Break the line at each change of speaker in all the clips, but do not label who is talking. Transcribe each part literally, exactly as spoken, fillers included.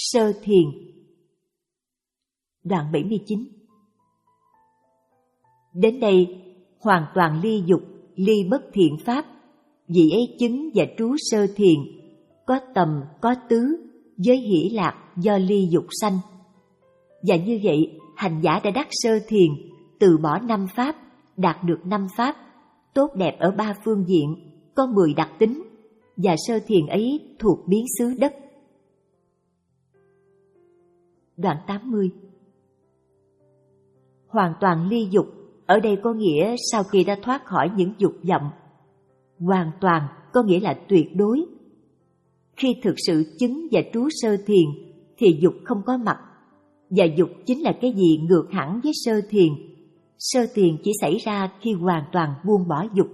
Sơ thiền. Đoạn bảy mươi chín. Đến đây, hoàn toàn ly dục, ly bất thiện pháp, vị ấy chứng và trú sơ thiền, có tầm, có tứ, giới hỷ lạc do ly dục sanh. Và như vậy, hành giả đã đắc sơ thiền, từ bỏ năm pháp, đạt được năm pháp, tốt đẹp ở ba phương diện, có mười đặc tính, và sơ thiền ấy thuộc biến xứ đất. Đoạn tám mươi. Hoàn toàn ly dục, ở đây có nghĩa sau khi đã thoát khỏi những dục vọng. Hoàn toàn có nghĩa là tuyệt đối. Khi thực sự chứng và trú sơ thiền thì dục không có mặt, và dục chính là cái gì ngược hẳn với sơ thiền. Sơ thiền chỉ xảy ra khi hoàn toàn buông bỏ dục.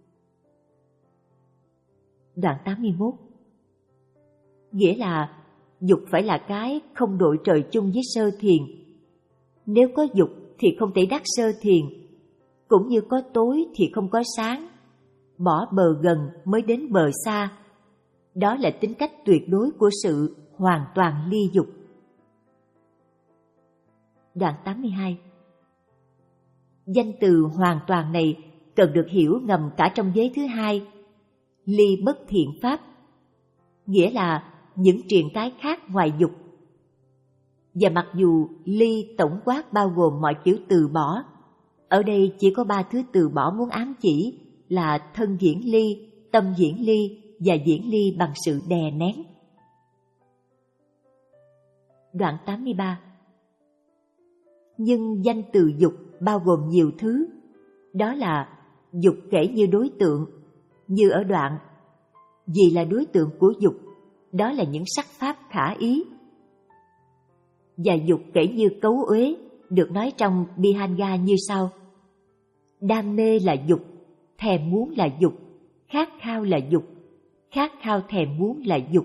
Đoạn tám mươi mốt. Nghĩa là dục phải là cái không đội trời chung với sơ thiền. Nếu có dục thì không thể đắc sơ thiền, cũng như có tối thì không có sáng. Bỏ bờ gần mới đến bờ xa. Đó là tính cách tuyệt đối của sự hoàn toàn ly dục. Đoạn tám mươi hai. Danh từ hoàn toàn này cần được hiểu ngầm cả trong giới thứ hai, ly bất thiện pháp, nghĩa là những triền cái khác ngoài dục. Và mặc dù ly tổng quát bao gồm mọi kiểu từ bỏ, ở đây chỉ có ba thứ từ bỏ muốn ám chỉ là thân diễn ly, tâm diễn ly và diễn ly bằng sự đè nén. Đoạn tám mươi ba. Nhưng danh từ dục bao gồm nhiều thứ, đó là dục kể như đối tượng, như ở đoạn vì là đối tượng của dục, đó là những sắc pháp khả ý. Và dục kể như cấu uế, được nói trong Bihanga như sau: đam mê là dục, thèm muốn là dục, khát khao là dục, khát khao thèm muốn là dục.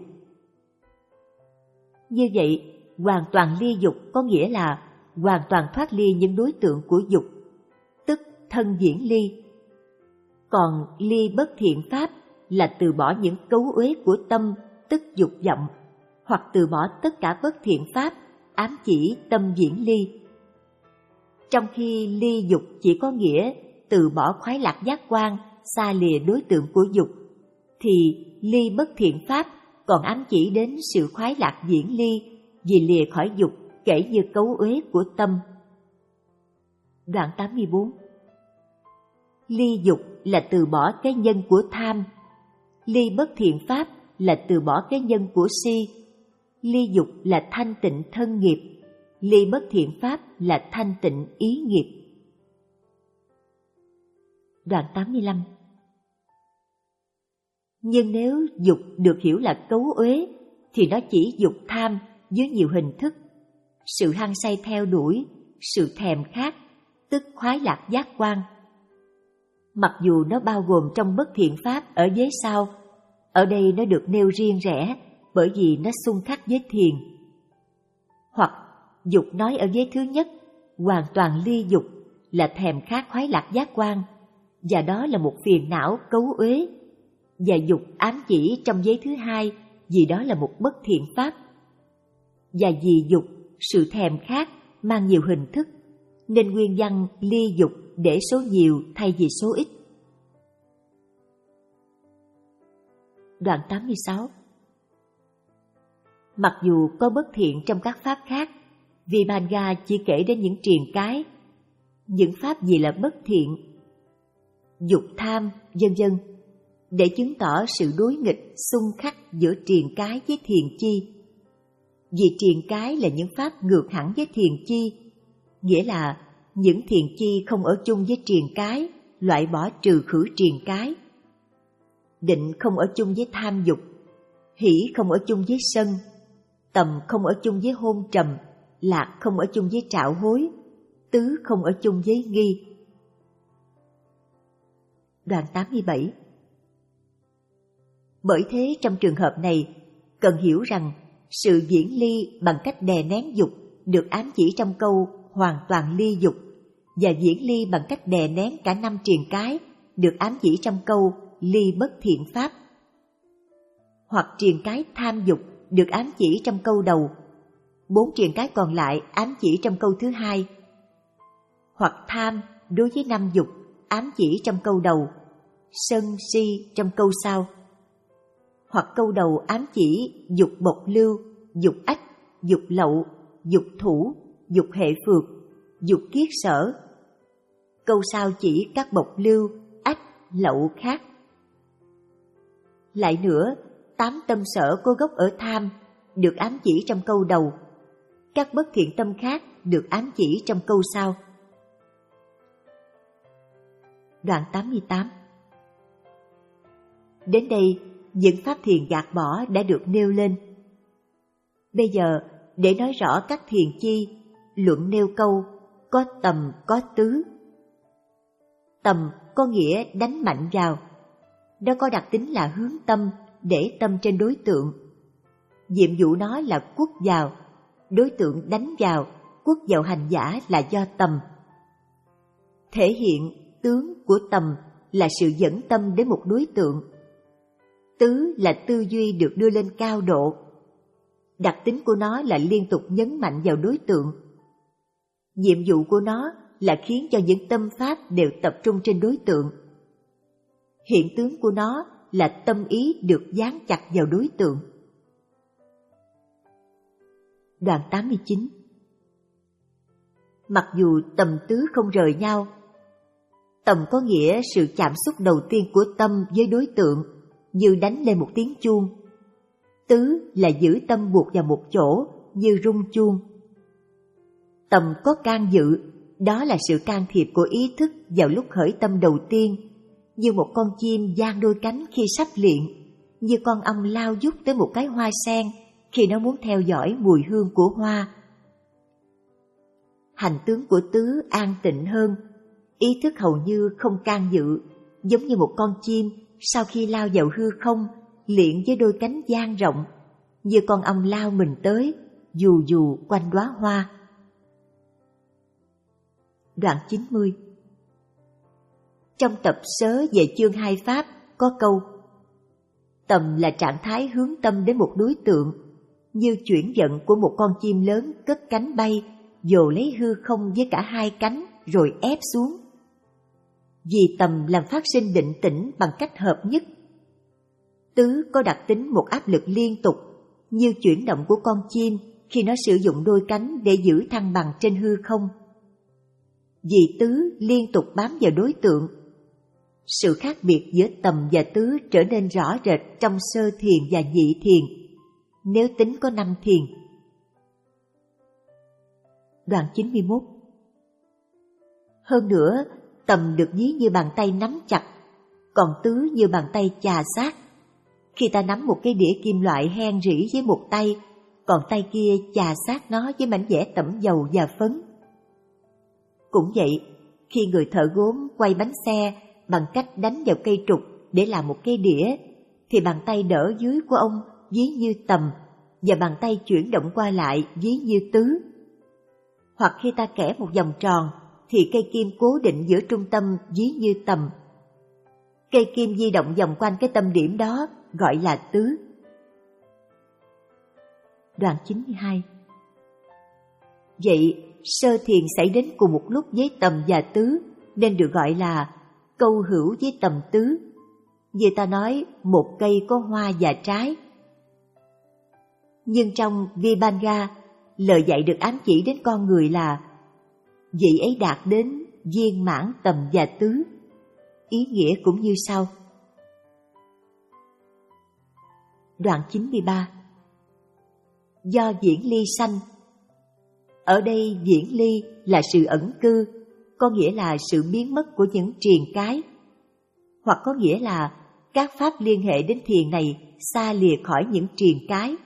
Như vậy, hoàn toàn ly dục có nghĩa là hoàn toàn thoát ly những đối tượng của dục, tức thân diễn ly. Còn ly bất thiện pháp là từ bỏ những cấu uế của tâm, tức dục vọng, hoặc từ bỏ tất cả bất thiện pháp, ám chỉ tâm diễn ly. Trong khi ly dục chỉ có nghĩa từ bỏ khoái lạc giác quan, xa lìa đối tượng của dục, thì ly bất thiện pháp còn ám chỉ đến sự khoái lạc diễn ly vì lìa khỏi dục kể như cấu uế của tâm. Đoạn tám mươi bốn. Ly dục là từ bỏ cái nhân của tham, ly bất thiện pháp là từ bỏ cái nhân của si. Ly dục là thanh tịnh thân nghiệp, ly bất thiện pháp là thanh tịnh ý nghiệp. Đoạn tám mươi lăm. Nhưng nếu dục được hiểu là cấu uế thì nó chỉ dục tham dưới nhiều hình thức: sự hăng say theo đuổi, sự thèm khát, tức khoái lạc giác quan. Mặc dù nó bao gồm trong bất thiện pháp ở giới sau, ở đây nó được nêu riêng rẽ bởi vì nó xung khắc với thiền. Hoặc dục nói ở giới thứ nhất, hoàn toàn ly dục là thèm khát khoái lạc giác quan, và đó là một phiền não cấu uế. Và dục ám chỉ trong giới thứ hai vì đó là một bất thiện pháp. Và vì dục, sự thèm khát mang nhiều hình thức, nên nguyên văn ly dục để số nhiều thay vì số ít. Đoạn tám mươi sáu. Mặc dù có bất thiện trong các pháp khác, Vibhanga chỉ kể đến những triền cái, những pháp gì là bất thiện, dục tham, vân vân, để chứng tỏ sự đối nghịch xung khắc giữa triền cái với thiền chi. Vì triền cái là những pháp ngược hẳn với thiền chi, nghĩa là những thiền chi không ở chung với triền cái, loại bỏ trừ khử triền cái. Định không ở chung với tham dục, hỷ không ở chung với sân, tầm không ở chung với hôn trầm, lạc không ở chung với trạo hối, tứ không ở chung với nghi. Đoạn tám mươi bảy. Bởi thế trong trường hợp này, cần hiểu rằng sự diễn ly bằng cách đè nén dục được ám chỉ trong câu hoàn toàn ly dục, và diễn ly bằng cách đè nén cả năm triền cái được ám chỉ trong câu ly bất thiện pháp. Hoặc triền cái tham dục được ám chỉ trong câu đầu bốn triền cái còn lại ám chỉ trong câu thứ hai. Hoặc tham đối với năm dục ám chỉ trong câu đầu, sân si trong câu sau. Hoặc câu đầu ám chỉ dục bộc lưu, dục ách, dục lậu, dục thủ, dục hệ phược, dục kiết sở. Câu sau chỉ các bộc lưu, ách, lậu khác. Lại nữa, tám tâm sở có gốc ở tham được ám chỉ trong câu đầu. Các bất thiện tâm khác được ám chỉ trong câu sau. Đoạn tám mươi tám. Đến đây, những pháp thiền gạt bỏ đã được nêu lên. Bây giờ, để nói rõ các thiền chi, luận nêu câu có tầm có tứ. Tầm có nghĩa đánh mạnh vào. Nó có đặc tính là hướng tâm, để tâm trên đối tượng. Nhiệm vụ nó là quất vào, đối tượng đánh vào, quất vào hành giả là do tầm. Thể hiện tướng của tầm là sự dẫn tâm đến một đối tượng. Tứ là tư duy được đưa lên cao độ. Đặc tính của nó là liên tục nhấn mạnh vào đối tượng. Nhiệm vụ của nó là khiến cho những tâm pháp đều tập trung trên đối tượng. Hiện tướng của nó là tâm ý được dán chặt vào đối tượng. Đoạn tám mươi chín. Mặc dù tầm tứ không rời nhau, tầm có nghĩa sự chạm xúc đầu tiên của tâm với đối tượng, như đánh lên một tiếng chuông. Tứ là giữ tâm buộc vào một chỗ, như rung chuông. Tầm có can dự, đó là sự can thiệp của ý thức vào lúc khởi tâm đầu tiên, như một con chim dang đôi cánh khi sắp luyện, như con ong lao vút tới một cái hoa sen khi nó muốn theo dõi mùi hương của hoa. Hành tướng của tứ an tịnh hơn, ý thức hầu như không can dự, giống như một con chim sau khi lao vào hư không, luyện với đôi cánh dang rộng, như con ong lao mình tới, dù dù quanh đóa hoa. Đoạn chín mươi. Trong tập sớ về chương hai pháp có câu: tầm là trạng thái hướng tâm đến một đối tượng, như chuyển vận của một con chim lớn cất cánh bay, dồ lấy hư không với cả hai cánh rồi ép xuống. Vì tầm làm phát sinh định tĩnh bằng cách hợp nhất. Tứ có đặc tính một áp lực liên tục, như chuyển động của con chim khi nó sử dụng đôi cánh để giữ thăng bằng trên hư không. Vì tứ liên tục bám vào đối tượng, sự khác biệt giữa tầm và tứ trở nên rõ rệt trong sơ thiền và nhị thiền, nếu tính có năm thiền. Đoạn chín mươi mốt. Hơn nữa, tầm được ví như bàn tay nắm chặt, còn tứ như bàn tay chà sát. Khi ta nắm một cái đĩa kim loại hen rỉ với một tay, còn tay kia chà sát nó với mảnh vẽ tẩm dầu và phấn. Cũng vậy, khi người thợ gốm quay bánh xe bằng cách đánh vào cây trục để làm một cái đĩa, thì bàn tay đỡ dưới của ông ví như tầm, và bàn tay chuyển động qua lại ví như tứ. Hoặc khi ta kẻ một vòng tròn, thì cây kim cố định giữa trung tâm ví như tầm. Cây kim di động vòng quanh cái tâm điểm đó gọi là tứ. Đoạn chín mươi hai. Vậy, sơ thiền xảy đến cùng một lúc với tầm và tứ, nên được gọi là câu hữu với tầm tứ. Như ta nói, một cây có hoa và trái. Nhưng trong Vibhanga, lời dạy được ám chỉ đến con người là vị ấy đạt đến viên mãn tầm và tứ. Ý nghĩa cũng như sau. Đoạn chín mươi ba. Do viễn ly sanh. Ở đây viễn ly là sự ẩn cư, có nghĩa là sự biến mất của những triền cái, hoặc có nghĩa là các pháp liên hệ đến thiền này xa lìa khỏi những triền cái.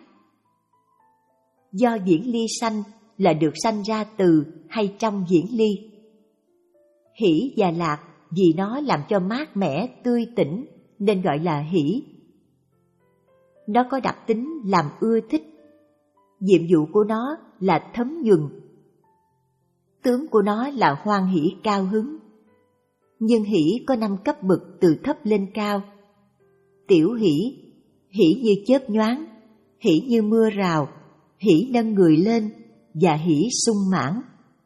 Do viễn ly sanh là được sanh ra từ hay trong viễn ly. Hỷ và lạc vì nó làm cho mát mẻ, tươi tỉnh nên gọi là hỷ. Nó có đặc tính làm ưa thích. Nhiệm vụ của nó là thấm nhuần. Tướng của nó là hoan hỷ cao hứng. Nhưng hỷ có năm cấp bậc từ thấp lên cao. Tiểu hỷ, hỷ như chớp nhoáng, hỷ như mưa rào, hỷ nâng người lên và hỷ sung mãn.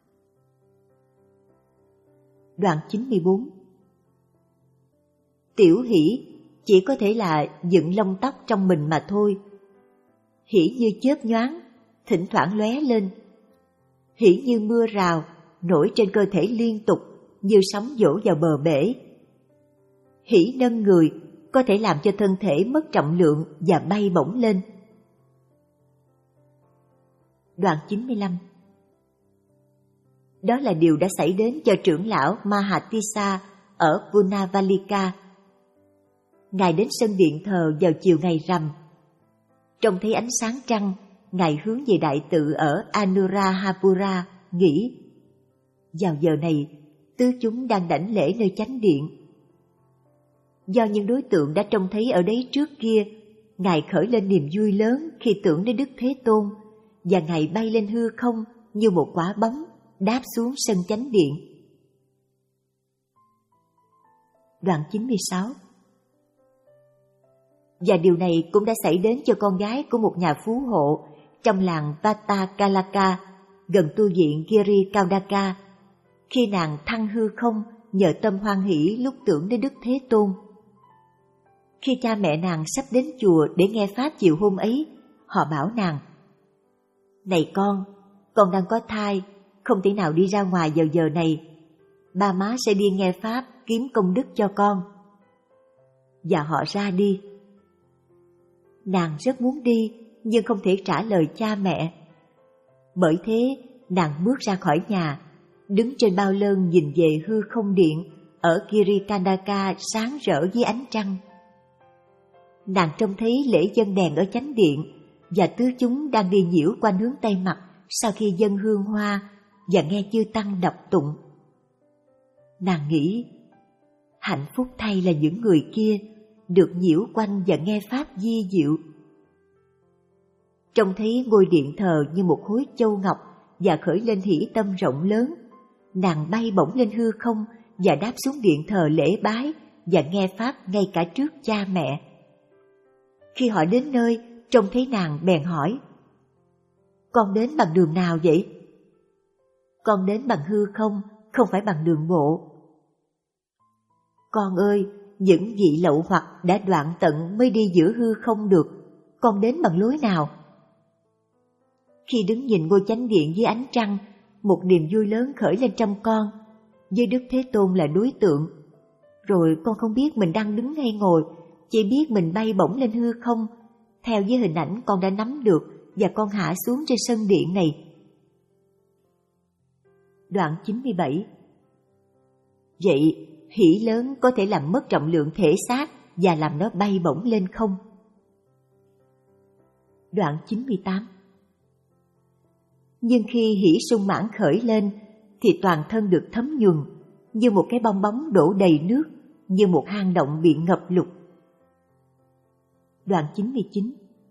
Đoạn chín mươi bốn. Tiểu hỷ chỉ có thể là dựng lông tóc trong mình mà thôi. Hỷ như chớp nhoáng, thỉnh thoảng lóe lên. Hỷ như mưa rào, nổi trên cơ thể liên tục, như sóng vỗ vào bờ bể. Hỷ nâng người có thể làm cho thân thể mất trọng lượng và bay bổng lên. Đoạn chín mươi lăm. Đó là điều đã xảy đến cho trưởng lão Mahatissa ở Punavalika. Ngài đến sân điện thờ vào chiều ngày rằm. Trông thấy ánh sáng trăng, Ngài hướng về đại tự ở Anuradhapura, nghĩ: vào giờ này, tứ chúng đang đảnh lễ nơi chánh điện. Do những đối tượng đã trông thấy ở đấy trước kia, Ngài khởi lên niềm vui lớn khi tưởng đến Đức Thế Tôn, và Ngài bay lên hư không như một quả bóng, đáp xuống sân chánh điện. Đoạn chín mươi sáu. Và điều này cũng đã xảy đến cho con gái của một nhà phú hộ trong làng Vatakalaka, gần tu viện Giri Kaudaka, khi nàng thăng hư không nhờ tâm hoan hỷ lúc tưởng đến Đức Thế Tôn. Khi cha mẹ nàng sắp đến chùa để nghe pháp chiều hôm ấy, họ bảo nàng: này con, con đang có thai, không thể nào đi ra ngoài vào giờ này. Ba má sẽ đi nghe pháp kiếm công đức cho con. Và họ ra đi. Nàng rất muốn đi, nhưng không thể trả lời cha mẹ. Bởi thế, nàng bước ra khỏi nhà, đứng trên bao lơn nhìn về hư không điện ở Girikandaka sáng rỡ dưới ánh trăng. Nàng trông thấy lễ dâng đèn ở chánh điện, và tứ chúng đang đi nhiễu quanh hướng Tây mặt sau khi dâng hương hoa và nghe chư tăng đọc tụng. Nàng nghĩ: hạnh phúc thay là những người kia được nhiễu quanh và nghe pháp di diệu. Trông thấy ngôi điện thờ như một khối châu ngọc và khởi lên hỷ tâm rộng lớn, nàng bay bổng lên hư không và đáp xuống điện thờ lễ bái và nghe pháp ngay cả trước cha mẹ. Khi họ đến nơi, trông thấy nàng bèn hỏi: con đến bằng đường nào vậy? Con đến bằng hư không, không phải bằng đường bộ. Con ơi, những vị lậu hoặc đã đoạn tận mới đi giữa hư không được, con đến bằng lối nào? Khi đứng nhìn ngôi chánh điện dưới ánh trăng, một niềm vui lớn khởi lên trong con, với Đức Thế Tôn là đối tượng. Rồi con không biết mình đang đứng hay ngồi, chỉ biết mình bay bổng lên hư không, theo với hình ảnh con đã nắm được, và con hạ xuống trên sân điện này. Đoạn chín mươi bảy. Vậy, hỷ lớn có thể làm mất trọng lượng thể xác và làm nó bay bổng lên không? Đoạn chín mươi tám. Nhưng khi hỷ sung mãn khởi lên, thì toàn thân được thấm nhuần, như một cái bong bóng đổ đầy nước, như một hang động bị ngập lụt. Đoạn chín mươi chín.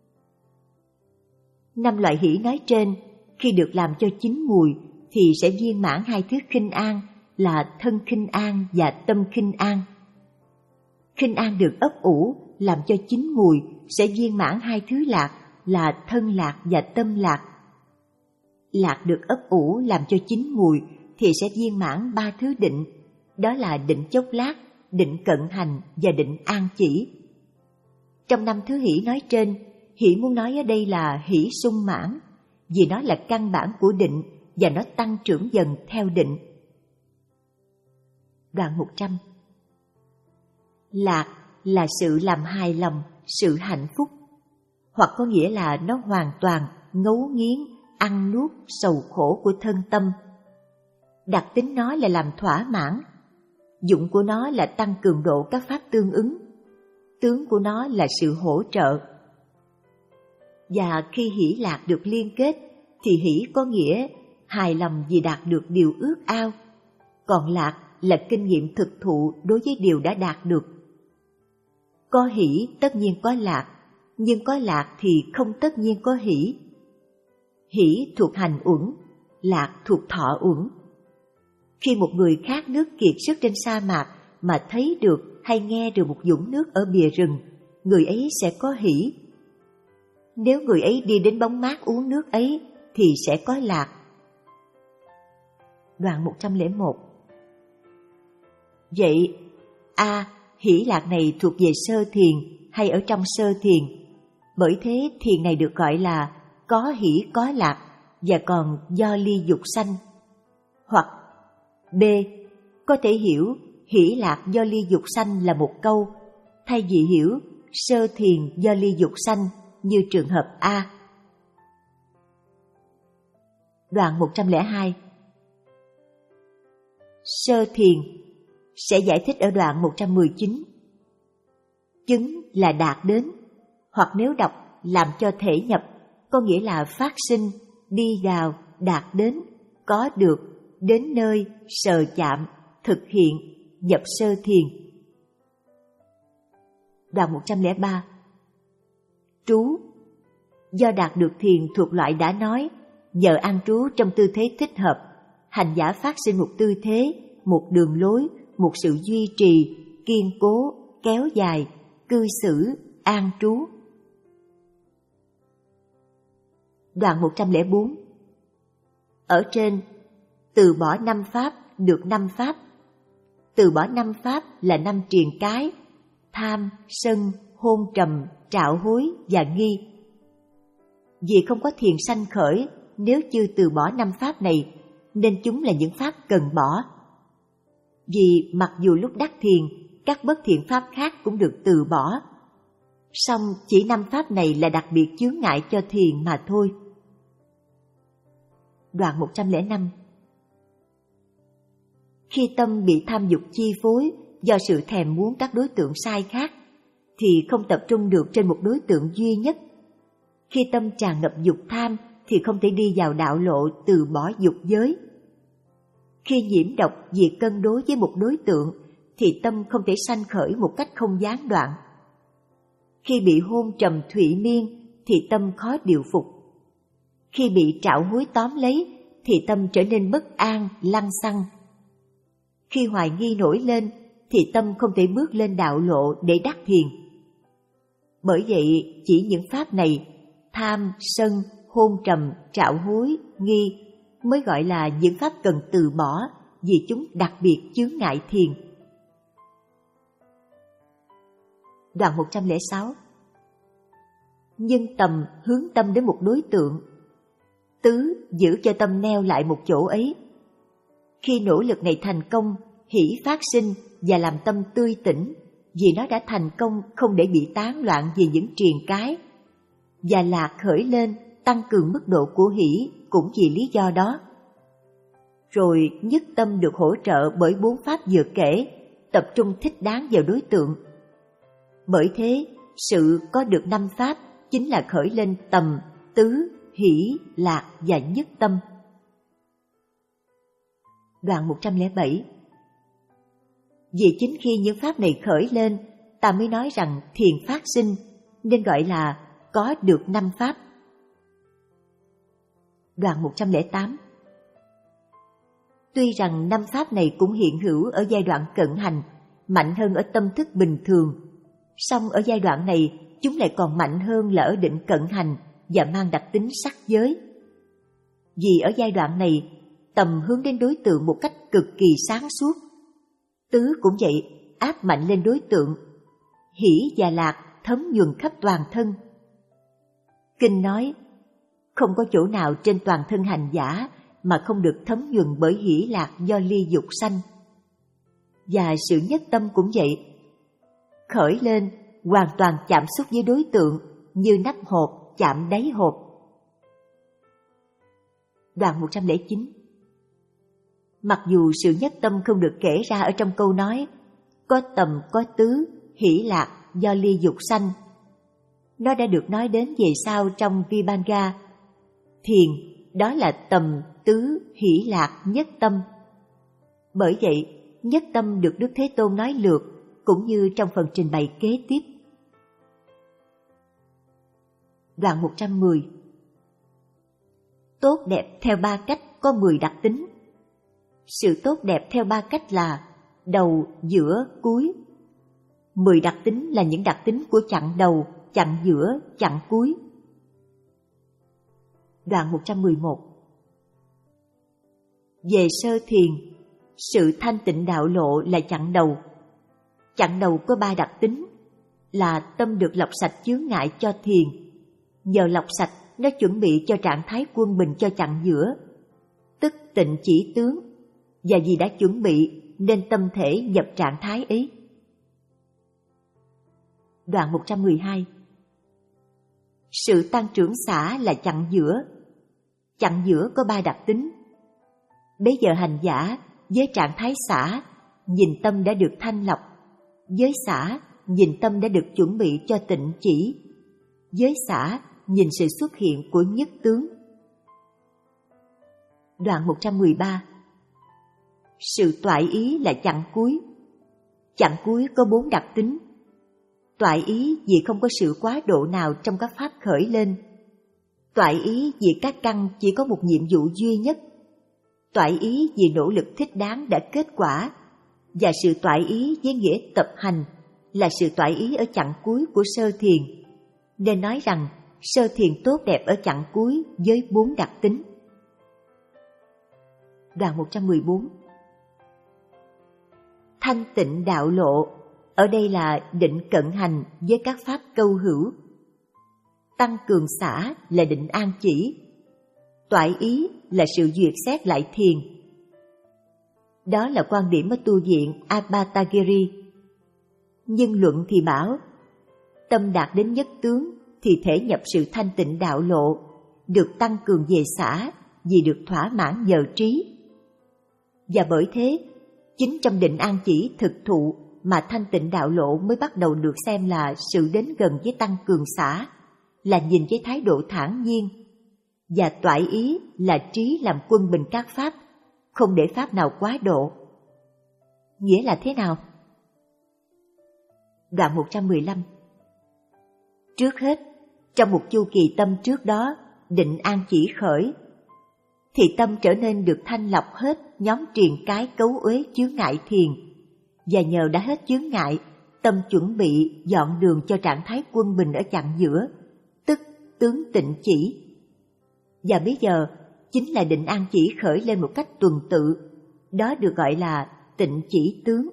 Năm loại hỷ nói trên, khi được làm cho chín mùi, thì sẽ viên mãn hai thứ khinh an là thân khinh an và tâm khinh an. Khinh an được ấp ủ làm cho chín mùi sẽ viên mãn hai thứ lạc là thân lạc và tâm lạc. Lạc được ấp ủ làm cho chín mùi thì sẽ viên mãn ba thứ định, đó là định chốc lát, định cận hành và định an chỉ. Trong năm thứ hỷ nói trên, hỷ muốn nói ở đây là hỷ sung mãn, vì nó là căn bản của định và nó tăng trưởng dần theo định. Đoạn một trăm. Lạc là sự làm hài lòng, sự hạnh phúc, hoặc có nghĩa là nó hoàn toàn ngấu nghiến, ăn nuốt sầu khổ của thân tâm. Đặc tính nó là làm thỏa mãn, dụng của nó là tăng cường độ các pháp tương ứng, tướng của nó là sự hỗ trợ. Và khi hỷ lạc được liên kết, thì hỷ có nghĩa hài lòng vì đạt được điều ước ao, còn lạc là kinh nghiệm thực thụ đối với điều đã đạt được. Có hỷ tất nhiên có lạc, nhưng có lạc thì không tất nhiên có hỷ. Hỷ thuộc hành uẩn, lạc thuộc thọ uẩn. Khi một người khát nước kiệt sức trên sa mạc mà thấy được hay nghe được một vũng nước ở bìa rừng, người ấy sẽ có hỷ. Nếu người ấy đi đến bóng mát uống nước ấy thì sẽ có lạc. Đoạn một trăm lẻ một. Vậy A. Hỷ lạc này thuộc về sơ thiền hay ở trong sơ thiền? Bởi thế thiền này được gọi là có hỷ có lạc và còn do ly dục sanh. Hoặc B. Có thể hiểu hỷ lạc do ly dục sanh là một câu, thay vì hiểu sơ thiền do ly dục sanh như trường hợp A. Đoạn một trăm lẻ hai. Sơ thiền sẽ giải thích ở đoạn một trăm mười chín. Chứng là đạt đến, hoặc nếu đọc làm cho thể nhập, có nghĩa là phát sinh, đi vào, đạt đến, có được, đến nơi, sờ chạm, thực hiện, nhập sơ thiền. Đoạn một trăm lẻ ba. Trú do đạt được thiền thuộc loại đã nói, nhờ an trú trong tư thế thích hợp, hành giả phát sinh một tư thế, một đường lối, một sự duy trì, kiên cố, kéo dài, cư xử, an trú. Đoạn một trăm lẻ bốn. Ở trên, từ bỏ năm pháp được năm pháp. Từ bỏ năm pháp là năm triền cái: tham, sân, hôn trầm, trạo hối và nghi. Vì không có thiền sanh khởi nếu chưa từ bỏ năm pháp này, nên chúng là những pháp cần bỏ. Vì mặc dù lúc đắc thiền, các bất thiện pháp khác cũng được từ bỏ, song chỉ năm pháp này là đặc biệt chướng ngại cho thiền mà thôi. Đoạn một trăm lẻ năm. Khi tâm bị tham dục chi phối do sự thèm muốn các đối tượng sai khác, thì không tập trung được trên một đối tượng duy nhất. Khi tâm tràn ngập dục tham thì không thể đi vào đạo lộ từ bỏ dục giới. Khi nhiễm độc vì cân đối với một đối tượng thì tâm không thể sanh khởi một cách không gián đoạn. Khi bị hôn trầm thụy miên thì tâm khó điều phục. Khi bị trạo hối tóm lấy thì tâm trở nên bất an, lăng xăng. Khi hoài nghi nổi lên thì tâm không thể bước lên đạo lộ để đắc thiền. Bởi vậy chỉ những pháp này, tham, sân, hôn trầm, trạo hối, nghi, mới gọi là những pháp cần từ bỏ vì chúng đặc biệt chướng ngại thiền. Đoạn một trăm lẻ sáu. Nhân tầm hướng tâm đến một đối tượng. Tứ giữ cho tâm neo lại một chỗ ấy. Khi nỗ lực này thành công, hỷ phát sinh và làm tâm tươi tỉnh, vì nó đã thành công không để bị tán loạn vì những triền cái. Và lạc khởi lên, tăng cường mức độ của hỷ cũng vì lý do đó. Rồi nhất tâm được hỗ trợ bởi bốn pháp vừa kể, tập trung thích đáng vào đối tượng. Bởi thế, sự có được năm pháp chính là khởi lên tầm, tứ, hỷ, lạc và nhất tâm. Đoạn một trăm lẻ bảy. Vì chính khi những pháp này khởi lên, ta mới nói rằng thiền phát sinh, nên gọi là có được năm pháp. Đoạn một trăm lẻ tám. Tuy rằng năm pháp này cũng hiện hữu ở giai đoạn cận hành, mạnh hơn ở tâm thức bình thường, song ở giai đoạn này chúng lại còn mạnh hơn là ở định cận hành và mang đặc tính sắc giới. Vì ở giai đoạn này, tầm hướng đến đối tượng một cách cực kỳ sáng suốt. Tứ cũng vậy, áp mạnh lên đối tượng. Hỷ và lạc thấm nhuần khắp toàn thân. Kinh nói, không có chỗ nào trên toàn thân hành giả mà không được thấm nhuần bởi hỷ lạc do ly dục sanh. Và sự nhất tâm cũng vậy. Khởi lên, hoàn toàn chạm xúc với đối tượng như nắp hộp chạm đáy hộp. Đoạn một trăm lẻ chín. Mặc dù sự nhất tâm không được kể ra ở trong câu nói có tầm có tứ, hỷ lạc do ly dục sanh, nó đã được nói đến về sau trong Vibhanga. Thiền, đó là tầm, tứ, hỷ lạc, nhất tâm. Bởi vậy, nhất tâm được Đức Thế Tôn nói lược, cũng như trong phần trình bày kế tiếp. Đoạn một trăm mười. Tốt đẹp theo ba cách có mười đặc tính. Sự tốt đẹp theo ba cách là đầu, giữa, cuối. Mười đặc tính là những đặc tính của chặng đầu, chặng giữa, chặng cuối. Đoạn một trăm mười một. Về sơ thiền, sự thanh tịnh đạo lộ là chặng đầu. Chặng đầu có ba đặc tính là tâm được lọc sạch chướng ngại cho thiền. Nhờ lọc sạch, nó chuẩn bị cho trạng thái quân bình cho chặng giữa, tức tịnh chỉ tướng, và vì đã chuẩn bị nên tâm thể nhập trạng thái ấy. Đoạn một trăm mười hai. Sự tăng trưởng xả là chặng giữa. Chặng giữa có ba đặc tính. Bấy giờ hành giả với trạng thái xả, nhìn tâm đã được thanh lọc. Với xả, nhìn tâm đã được chuẩn bị cho tịnh chỉ. Với xả, nhìn sự xuất hiện của nhất tướng. Đoạn một trăm mười ba. Sự toại ý là chặng cuối. Chặng cuối có bốn đặc tính. Toại ý vì không có sự quá độ nào trong các pháp khởi lên. Toại ý vì các căn chỉ có một nhiệm vụ duy nhất. Toại ý vì nỗ lực thích đáng đã kết quả. Và sự toại ý với nghĩa tập hành là sự toại ý ở chặng cuối của sơ thiền. Nên nói rằng sơ thiền tốt đẹp ở chặng cuối với bốn đặc tính. Đoạn một trăm mười bốn. Thanh tịnh đạo lộ, ở đây là định cận hành với các pháp câu hữu. Tăng cường xả là định an chỉ. Toại ý là sự duyệt xét lại thiền. Đó là quan điểm ở tu viện Abhatagiri. Nhưng luận thì bảo, tâm đạt đến nhất tướng thì thể nhập sự thanh tịnh đạo lộ, được tăng cường về xả vì được thỏa mãn nhờ trí. Và bởi thế, chính trong định an chỉ thực thụ mà thanh tịnh đạo lộ mới bắt đầu được xem là sự đến gần với tăng cường xả, là nhìn với thái độ thản nhiên. Và toại ý là trí làm quân bình các pháp, không để pháp nào quá độ. Nghĩa là thế nào? Đoạn một trăm mười lăm. Trước hết, trong một chu kỳ tâm trước đó, định an chỉ khởi, thì tâm trở nên được thanh lọc hết nhóm triền cái cấu uế chướng ngại thiền, và nhờ đã hết chướng ngại, tâm chuẩn bị dọn đường cho trạng thái quân bình ở chặng giữa, tức tướng tịnh chỉ. Và bây giờ chính là định an chỉ khởi lên một cách tuần tự, đó được gọi là tịnh chỉ tướng.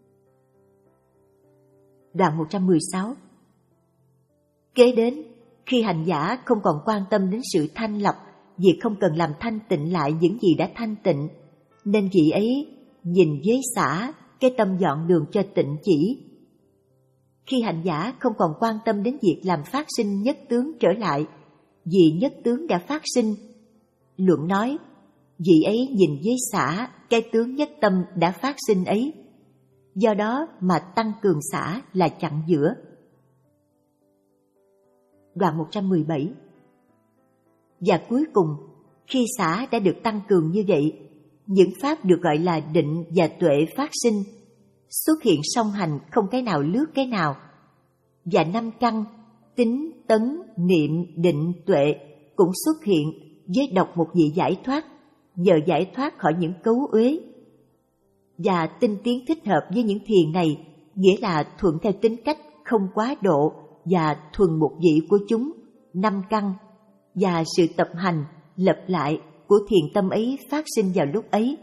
Đoạn một trăm mười sáu. Kế đến, khi hành giả không còn quan tâm đến sự thanh lọc, vì không cần làm thanh tịnh lại những gì đã thanh tịnh, nên vị ấy nhìn với xả, cái tâm dọn đường cho tịnh chỉ. Khi hành giả không còn quan tâm đến việc làm phát sinh nhất tướng trở lại, vì nhất tướng đã phát sinh, luận nói, vị ấy nhìn với xả cái tướng nhất tâm đã phát sinh ấy. Do đó mà tăng cường xả là chặn giữa. Đoạn một trăm mười bảy. Và cuối cùng, khi xả đã được tăng cường như vậy, những pháp được gọi là định và tuệ phát sinh, xuất hiện song hành không cái nào lướt cái nào. Và năm căn, tính, tấn, niệm, định, tuệ cũng xuất hiện với độc một vị giải thoát, nhờ giải thoát khỏi những cấu uế. Và tinh tiến thích hợp với những thiền này, nghĩa là thuận theo tính cách không quá độ và thuần một vị của chúng, năm căn, và sự tập hành, lập lại của thiền tâm ấy phát sinh vào lúc ấy.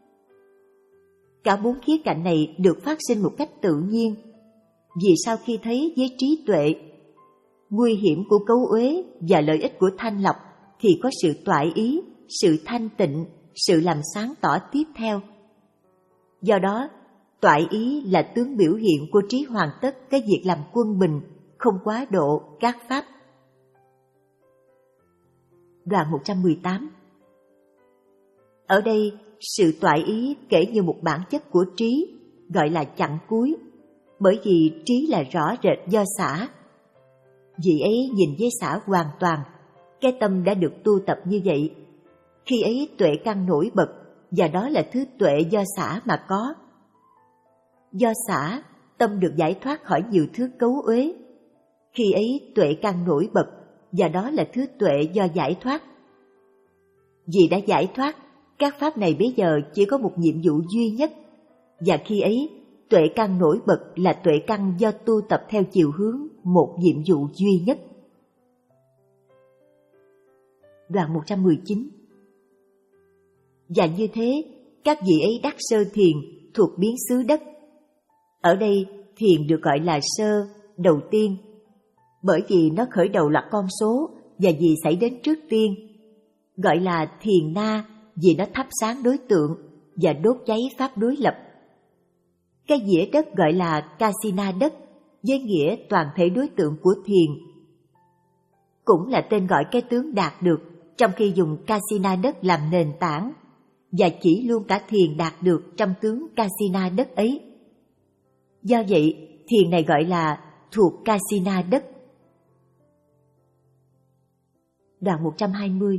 Cả bốn khía cạnh này được phát sinh một cách tự nhiên, vì sau khi thấy với trí tuệ nguy hiểm của cấu uế và lợi ích của thanh lọc, thì có sự toại ý, sự thanh tịnh, sự làm sáng tỏ tiếp theo. Do đó, toại ý là tướng biểu hiện của trí hoàn tất cái việc làm quân bình, không quá độ các pháp. Đoạn một trăm mười tám. Ở đây, sự toại ý kể như một bản chất của trí, gọi là chặn cuối, bởi vì trí là rõ rệt do xả. Vị ấy nhìn với xả hoàn toàn, cái tâm đã được tu tập như vậy. Khi ấy tuệ căn nổi bật, và đó là thứ tuệ do xả mà có. Do xả, tâm được giải thoát khỏi nhiều thứ cấu uế. Khi ấy tuệ căn nổi bật, và đó là thứ tuệ do giải thoát. Vì đã giải thoát, các pháp này bây giờ chỉ có một nhiệm vụ duy nhất, và khi ấy tuệ căn nổi bật là tuệ căn do tu tập theo chiều hướng một nhiệm vụ duy nhất. Đoạn một trăm mười chín. Và như thế, các vị ấy đắc sơ thiền thuộc biến xứ đất. Ở đây, thiền được gọi là sơ, đầu tiên, bởi vì nó khởi đầu là con số và vì xảy đến trước tiên. Gọi là thiền na vì nó thắp sáng đối tượng và đốt cháy pháp đối lập. Cái dĩa đất gọi là kasina đất với nghĩa toàn thể đối tượng của thiền. Cũng là tên gọi cái tướng đạt được trong khi dùng kasina đất làm nền tảng và chỉ luôn cả thiền đạt được trong tướng kasina đất ấy. Do vậy, thiền này gọi là thuộc kasina đất. Đoạn một trăm hai mươi.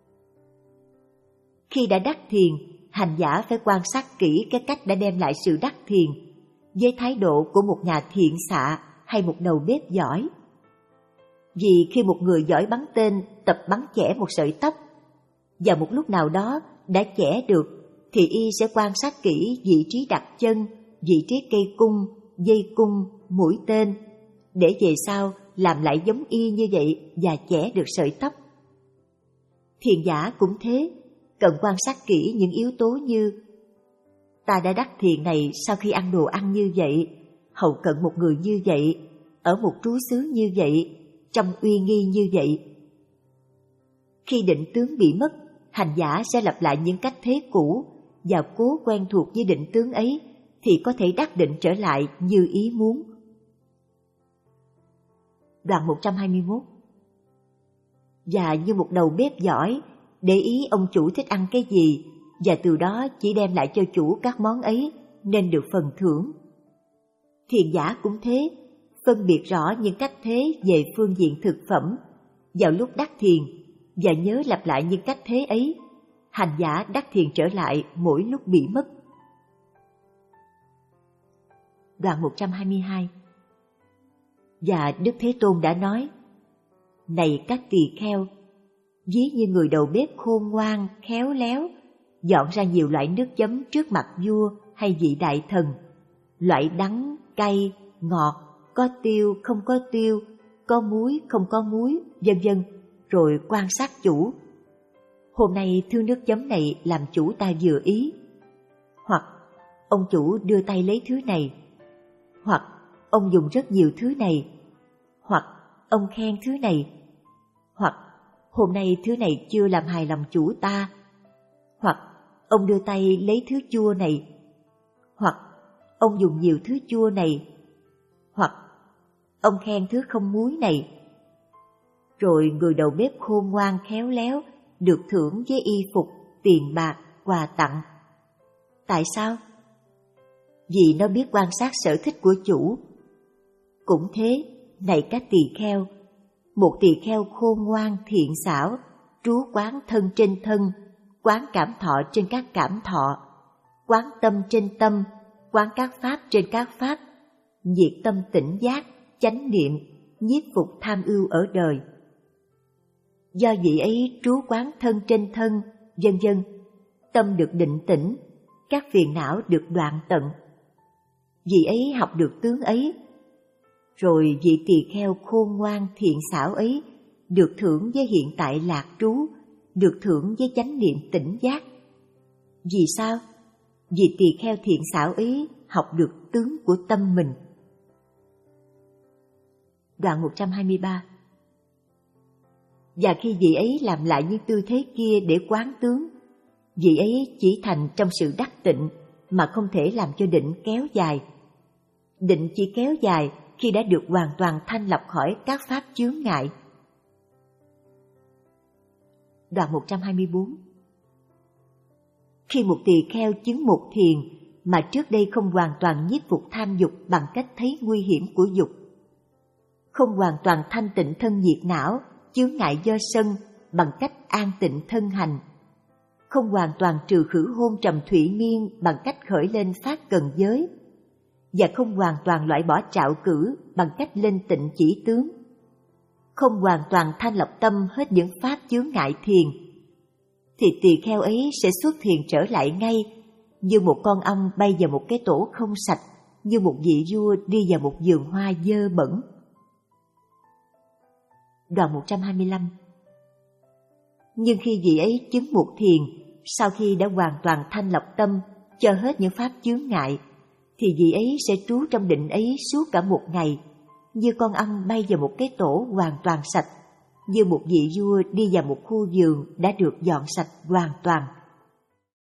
Khi đã đắc thiền, hành giả phải quan sát kỹ cái cách đã đem lại sự đắc thiền với thái độ của một nhà thiện xạ hay một đầu bếp giỏi. Vì khi một người giỏi bắn tên tập bắn chẻ một sợi tóc và một lúc nào đó đã chẻ được thì y sẽ quan sát kỹ vị trí đặt chân, vị trí cây cung, dây cung, mũi tên để về sau làm lại giống y như vậy và chẻ được sợi tóc. Thiền giả cũng thế, cần quan sát kỹ những yếu tố như: ta đã đắc thiền này sau khi ăn đồ ăn như vậy, hầu cận một người như vậy, ở một trú xứ như vậy, trong uy nghi như vậy. Khi định tướng bị mất, hành giả sẽ lặp lại những cách thế cũ và cố quen thuộc với định tướng ấy thì có thể đắc định trở lại như ý muốn. Đoạn một trăm hai mươi mốt. Và như một đầu bếp giỏi, để ý ông chủ thích ăn cái gì và từ đó chỉ đem lại cho chủ các món ấy nên được phần thưởng. Thiền giả cũng thế, phân biệt rõ những cách thế về phương diện thực phẩm vào lúc đắc thiền và nhớ lặp lại những cách thế ấy, hành giả đắc thiền trở lại mỗi lúc bị mất. Đoạn một trăm hai mươi hai. Và Đức Thế Tôn đã nói: này các tỳ kheo, ví như người đầu bếp khôn ngoan, khéo léo, dọn ra nhiều loại nước chấm trước mặt vua hay vị đại thần, loại đắng, cay, ngọt, có tiêu, không có tiêu, có muối, không có muối, vân vân, rồi quan sát chủ. Hôm nay thứ nước chấm này làm chủ ta vừa ý. Hoặc ông chủ đưa tay lấy thứ này. Hoặc ông dùng rất nhiều thứ này. Hoặc ông khen thứ này. Hoặc hôm nay thứ này chưa làm hài lòng chủ ta. Hoặc ông đưa tay lấy thứ chua này. Hoặc ông dùng nhiều thứ chua này. Hoặc ông khen thứ không muối này. Rồi người đầu bếp khôn ngoan khéo léo được thưởng với y phục, tiền bạc, quà tặng. Tại sao? Vì nó biết quan sát sở thích của chủ. Cũng thế, này các tỳ kheo, một tỳ kheo khôn ngoan thiện xảo, trú quán thân trên thân, quán cảm thọ trên các cảm thọ, quán tâm trên tâm, quán các pháp trên các pháp, nhiệt tâm tỉnh giác, chánh niệm, nhiếp phục tham ưu ở đời. Do vị ấy trú quán thân trên thân, vân vân, tâm được định tĩnh, các phiền não được đoạn tận. Vị ấy học được tướng ấy, rồi vị tỳ kheo khôn ngoan thiện xảo ấy được thưởng với hiện tại lạc trú, được thưởng với chánh niệm tỉnh giác. Vì sao? Vì tỳ kheo thiện xảo ấy học được tướng của tâm mình. Đoạn một trăm hai mươi ba. Và khi vị ấy làm lại những tư thế kia để quán tướng, vị ấy chỉ thành trong sự đắc tịnh mà không thể làm cho định kéo dài. Định chỉ kéo dài khi đã được hoàn toàn thanh lọc khỏi các pháp chướng ngại. Đoạn một trăm hai mươi bốn. Khi một tỳ kheo chứng một thiền mà trước đây không hoàn toàn nhiếp phục tham dục bằng cách thấy nguy hiểm của dục, không hoàn toàn thanh tịnh thân nhiệt não, chướng ngại do sân bằng cách an tịnh thân hành, không hoàn toàn trừ khử hôn trầm thủy miên bằng cách khởi lên phát cần giới, và không hoàn toàn loại bỏ trạo cử bằng cách lên tịnh chỉ tướng, không hoàn toàn thanh lọc tâm hết những pháp chướng ngại thiền, thì tỳ kheo ấy sẽ xuất thiền trở lại ngay, như một con ong bay vào một cái tổ không sạch, như một vị vua đi vào một vườn hoa dơ bẩn. Đoạn một trăm hai mươi lăm. Nhưng khi vị ấy chứng một thiền, sau khi đã hoàn toàn thanh lọc tâm, cho hết những pháp chướng ngại, thì vị ấy sẽ trú trong định ấy suốt cả một ngày, như con ong bay vào một cái tổ hoàn toàn sạch, như một vị vua đi vào một khu vườn đã được dọn sạch hoàn toàn.